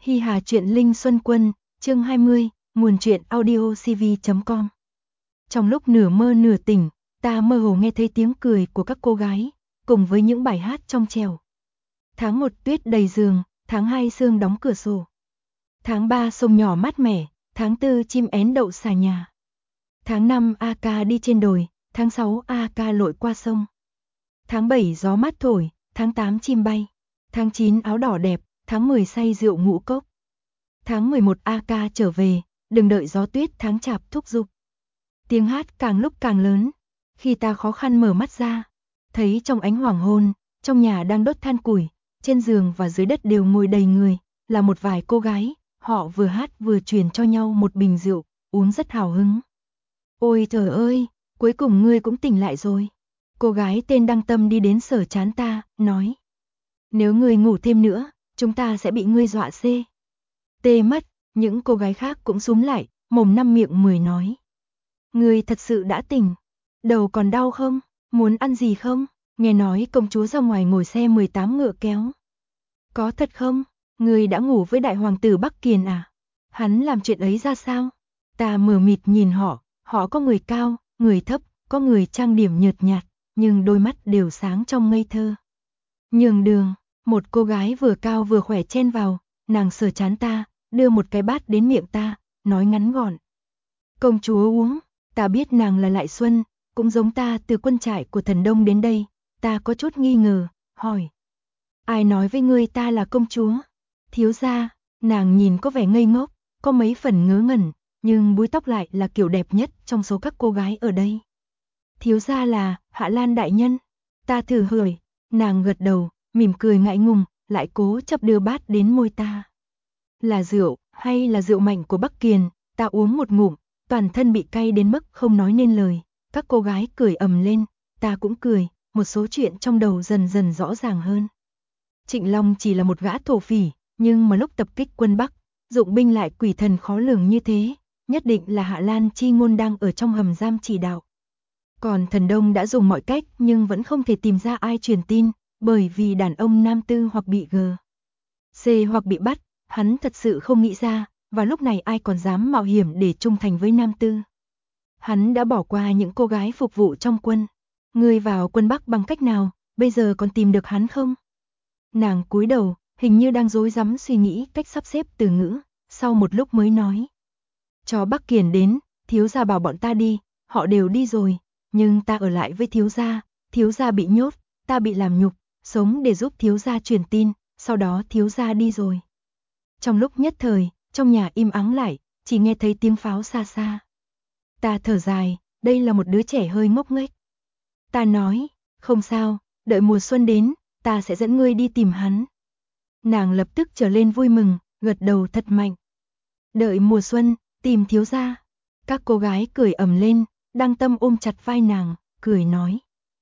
Hi Hà truyện Linh Xuân Quân, chương 20, nguồn truyện audiocv.com. Trong lúc nửa mơ nửa tỉnh, ta mơ hồ nghe thấy tiếng cười của các cô gái, cùng với những bài hát trong trẻo. Tháng 1 tuyết đầy giường, tháng 2 sương đóng cửa sổ. Tháng 3 sông nhỏ mát mẻ, tháng 4 chim én đậu xà nhà. Tháng 5 a ca đi trên đồi, tháng 6 a ca lội qua sông. Tháng 7 gió mát thổi, tháng 8 chim bay. Tháng 9 áo đỏ đẹp, tháng 10 say rượu ngũ cốc. Tháng 11 a ca trở về, đừng đợi gió tuyết tháng chạp thúc giục. Tiếng hát càng lúc càng lớn, khi ta khó khăn mở mắt ra, thấy trong ánh hoàng hôn, trong nhà đang đốt than củi, trên giường và dưới đất đều ngồi đầy người, là một vài cô gái, họ vừa hát vừa truyền cho nhau một bình rượu, uống rất hào hứng. Ôi trời ơi, cuối cùng ngươi cũng tỉnh lại rồi. Cô gái tên Đăng Tâm đi đến sờ trán ta, nói: nếu ngươi ngủ thêm nữa, chúng ta sẽ bị ngươi dọa tê mất. Những cô gái khác cũng xúm lại, mồm năm miệng mười nói: ngươi thật sự đã tỉnh, đầu còn đau không, muốn ăn gì không, nghe nói công chúa ra ngoài ngồi xe 18 ngựa kéo. Có thật không, ngươi đã ngủ với đại hoàng tử Bắc Kiền à, hắn làm chuyện ấy ra sao? Ta mờ mịt nhìn họ có người cao, người thấp, có người trang điểm nhợt nhạt, nhưng đôi mắt đều sáng trong ngây thơ. Nhường đường, một cô gái vừa cao vừa khỏe chen vào, nàng sờ trán ta, đưa một cái bát đến miệng ta, nói ngắn gọn: công chúa uống. Ta biết nàng là Lại Xuân, cũng giống ta từ quân trại của Thần Đông đến đây. Ta có chút nghi ngờ, hỏi: ai nói với ngươi ta là công chúa? Thiếu gia. Nàng nhìn có vẻ ngây ngốc, có mấy phần ngớ ngẩn, nhưng búi tóc lại là kiểu đẹp nhất trong số các cô gái ở đây. Thiếu gia là Hạ Lan đại nhân. Ta thử hỏi. Nàng gật đầu, mỉm cười ngại ngùng, lại cố chấp đưa bát đến môi ta. Là rượu, hay là rượu mạnh của Bắc Kiền? Ta uống một ngụm, toàn thân bị cay đến mức không nói nên lời. Các cô gái cười ầm lên, ta cũng cười, một số chuyện trong đầu dần dần rõ ràng hơn. Trịnh Long chỉ là một gã thổ phỉ, nhưng mà lúc tập kích quân Bắc, dụng binh lại quỷ thần khó lường như thế, nhất định là Hạ Lan Chi Ngôn đang ở trong hầm giam chỉ đạo. Còn Thần Đông đã dùng mọi cách nhưng vẫn không thể tìm ra ai truyền tin, bởi vì đàn ông Nam Tư hoặc bị C hoặc bị bắt, hắn thật sự không nghĩ ra, và lúc này ai còn dám mạo hiểm để trung thành với Nam Tư. Hắn đã bỏ qua những cô gái phục vụ trong quân. Ngươi vào quân Bắc bằng cách nào, bây giờ còn tìm được hắn không? Nàng cúi đầu, hình như đang rối rắm suy nghĩ cách sắp xếp từ ngữ, sau một lúc mới nói: cho Bắc Kiền đến, thiếu gia bảo bọn ta đi, họ đều đi rồi, nhưng ta ở lại với thiếu gia bị nhốt, ta bị làm nhục, sống để giúp thiếu gia truyền tin, sau đó thiếu gia đi rồi. Trong lúc nhất thời, trong nhà im ắng lại, chỉ nghe thấy tiếng pháo xa xa. Ta thở dài, đây là một đứa trẻ hơi ngốc nghếch. Ta nói: không sao, đợi mùa xuân đến, ta sẽ dẫn ngươi đi tìm hắn. Nàng lập tức trở lên vui mừng, gật đầu thật mạnh. Đợi mùa xuân, tìm thiếu gia. Các cô gái cười ầm lên, Đăng Tâm ôm chặt vai nàng, cười nói: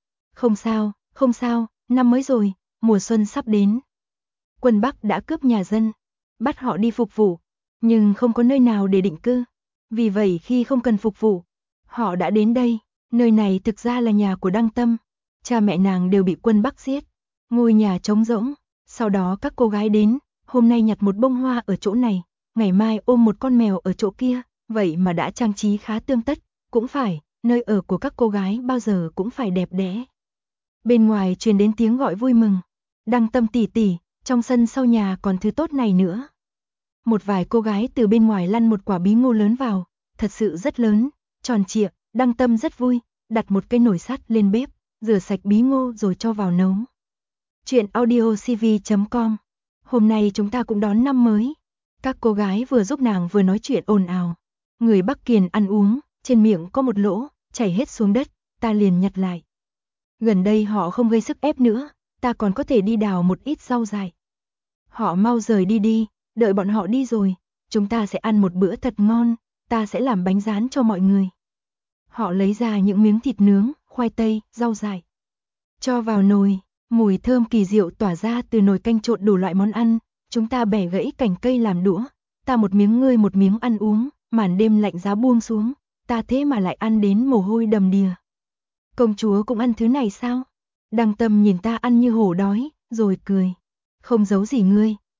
không sao, năm mới rồi, mùa xuân sắp đến. Quân Bắc đã cướp nhà dân, bắt họ đi phục vụ, nhưng không có nơi nào để định cư. Vì vậy khi không cần phục vụ, họ đã đến đây. Nơi này thực ra là nhà của Đăng Tâm. Cha mẹ nàng đều bị quân Bắc giết, ngôi nhà trống rỗng. Sau đó các cô gái đến, hôm nay nhặt một bông hoa ở chỗ này, ngày mai ôm một con mèo ở chỗ kia, vậy mà đã trang trí khá tươm tất. Cũng phải, nơi ở của các cô gái bao giờ cũng phải đẹp đẽ. Bên ngoài truyền đến tiếng gọi vui mừng: Đăng Tâm tỷ tỷ, trong sân sau nhà còn thứ tốt này nữa. Một vài cô gái từ bên ngoài lăn một quả bí ngô lớn vào, thật sự rất lớn, tròn trịa. Đăng Tâm rất vui, đặt một cái nồi sắt lên bếp, rửa sạch bí ngô rồi cho vào nấu. Chuyện audiocv.com. Hôm nay chúng ta cũng đón năm mới. Các cô gái vừa giúp nàng vừa nói chuyện ồn ào. Người Bắc Kiền ăn uống, trên miệng có một lỗ, chảy hết xuống đất, ta liền nhặt lại. Gần đây họ không gây sức ép nữa, ta còn có thể đi đào một ít rau dại. Họ mau rời đi, đợi bọn họ đi rồi, chúng ta sẽ ăn một bữa thật ngon, ta sẽ làm bánh rán cho mọi người. Họ lấy ra những miếng thịt nướng, khoai tây, rau dại, cho vào nồi, mùi thơm kỳ diệu tỏa ra từ nồi canh trộn đủ loại món ăn. Chúng ta bẻ gãy cành cây làm đũa, ta một miếng ngươi một miếng ăn uống, màn đêm lạnh giá buông xuống, ta thế mà lại ăn đến mồ hôi đầm đìa. Công chúa cũng ăn thứ này sao? Đăng Tâm nhìn ta ăn như hổ đói, rồi cười. Không giấu gì ngươi,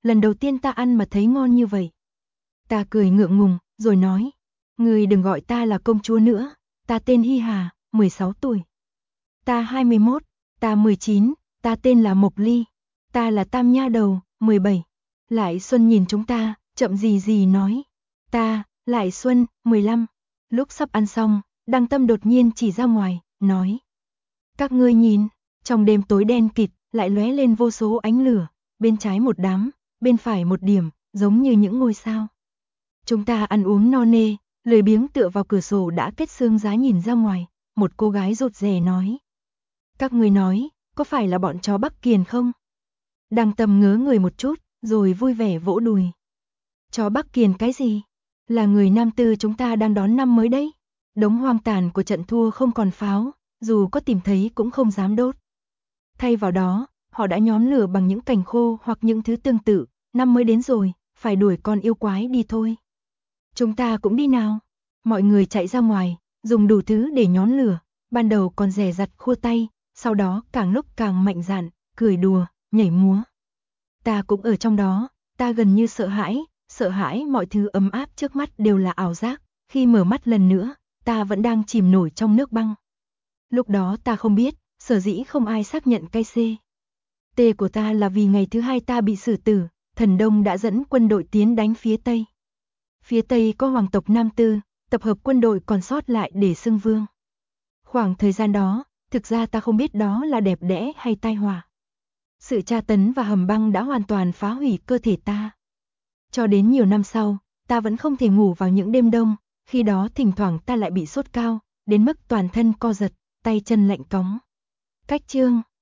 lần đầu tiên ta ăn mà thấy ngon như vậy. Ta cười ngượng ngùng, rồi nói, người đừng gọi ta là công chúa nữa, ta tên Hy Hà, 16 tuổi. Ta 21, ta 19, ta tên là Mộc Ly, ta là Tam Nha Đầu, 17. Lại Xuân nhìn chúng ta, chậm gì gì nói, ta, Lại Xuân, 15. Lúc sắp ăn xong, Đăng Tâm đột nhiên chỉ ra ngoài, nói, các ngươi nhìn, trong đêm tối đen kịt, lại lóe lên vô số ánh lửa, bên trái một đám, bên phải một điểm, giống như những ngôi sao. Chúng ta ăn uống no nê, lười biếng tựa vào cửa sổ đã kết xương giá nhìn ra ngoài, một cô gái rụt rè nói. Các ngươi nói, có phải là bọn chó Bắc Kiền không? Đăng Tâm ngớ người một chút, rồi vui vẻ vỗ đùi. Chó Bắc Kiền cái gì? Là người Nam Tư chúng ta đang đón năm mới đấy. Đống hoang tàn của trận thua không còn pháo, dù có tìm thấy cũng không dám đốt. Thay vào đó, họ đã nhóm lửa bằng những cành khô hoặc những thứ tương tự, năm mới đến rồi, phải đuổi con yêu quái đi thôi. Chúng ta cũng đi nào. Mọi người chạy ra ngoài, dùng đủ thứ để nhóm lửa, ban đầu còn dè dặt khua tay, sau đó càng lúc càng mạnh dạn, cười đùa, nhảy múa. Ta cũng ở trong đó, ta gần như sợ hãi mọi thứ ấm áp trước mắt đều là ảo giác, khi mở mắt lần nữa, ta vẫn đang chìm nổi trong nước băng. Lúc đó ta không biết, sở dĩ không ai xác nhận cái T của ta là vì ngày thứ hai ta bị xử tử, Thần Đông đã dẫn quân đội tiến đánh phía Tây. Phía Tây có hoàng tộc Nam Tư, tập hợp quân đội còn sót lại để xưng vương. Khoảng thời gian đó, thực ra ta không biết đó là đẹp đẽ hay tai họa. Sự tra tấn và hầm băng đã hoàn toàn phá hủy cơ thể ta. Cho đến nhiều năm sau, ta vẫn không thể ngủ vào những đêm đông, khi đó thỉnh thoảng ta lại bị sốt cao, đến mức toàn thân co giật, tay chân lạnh cóng. Cách chương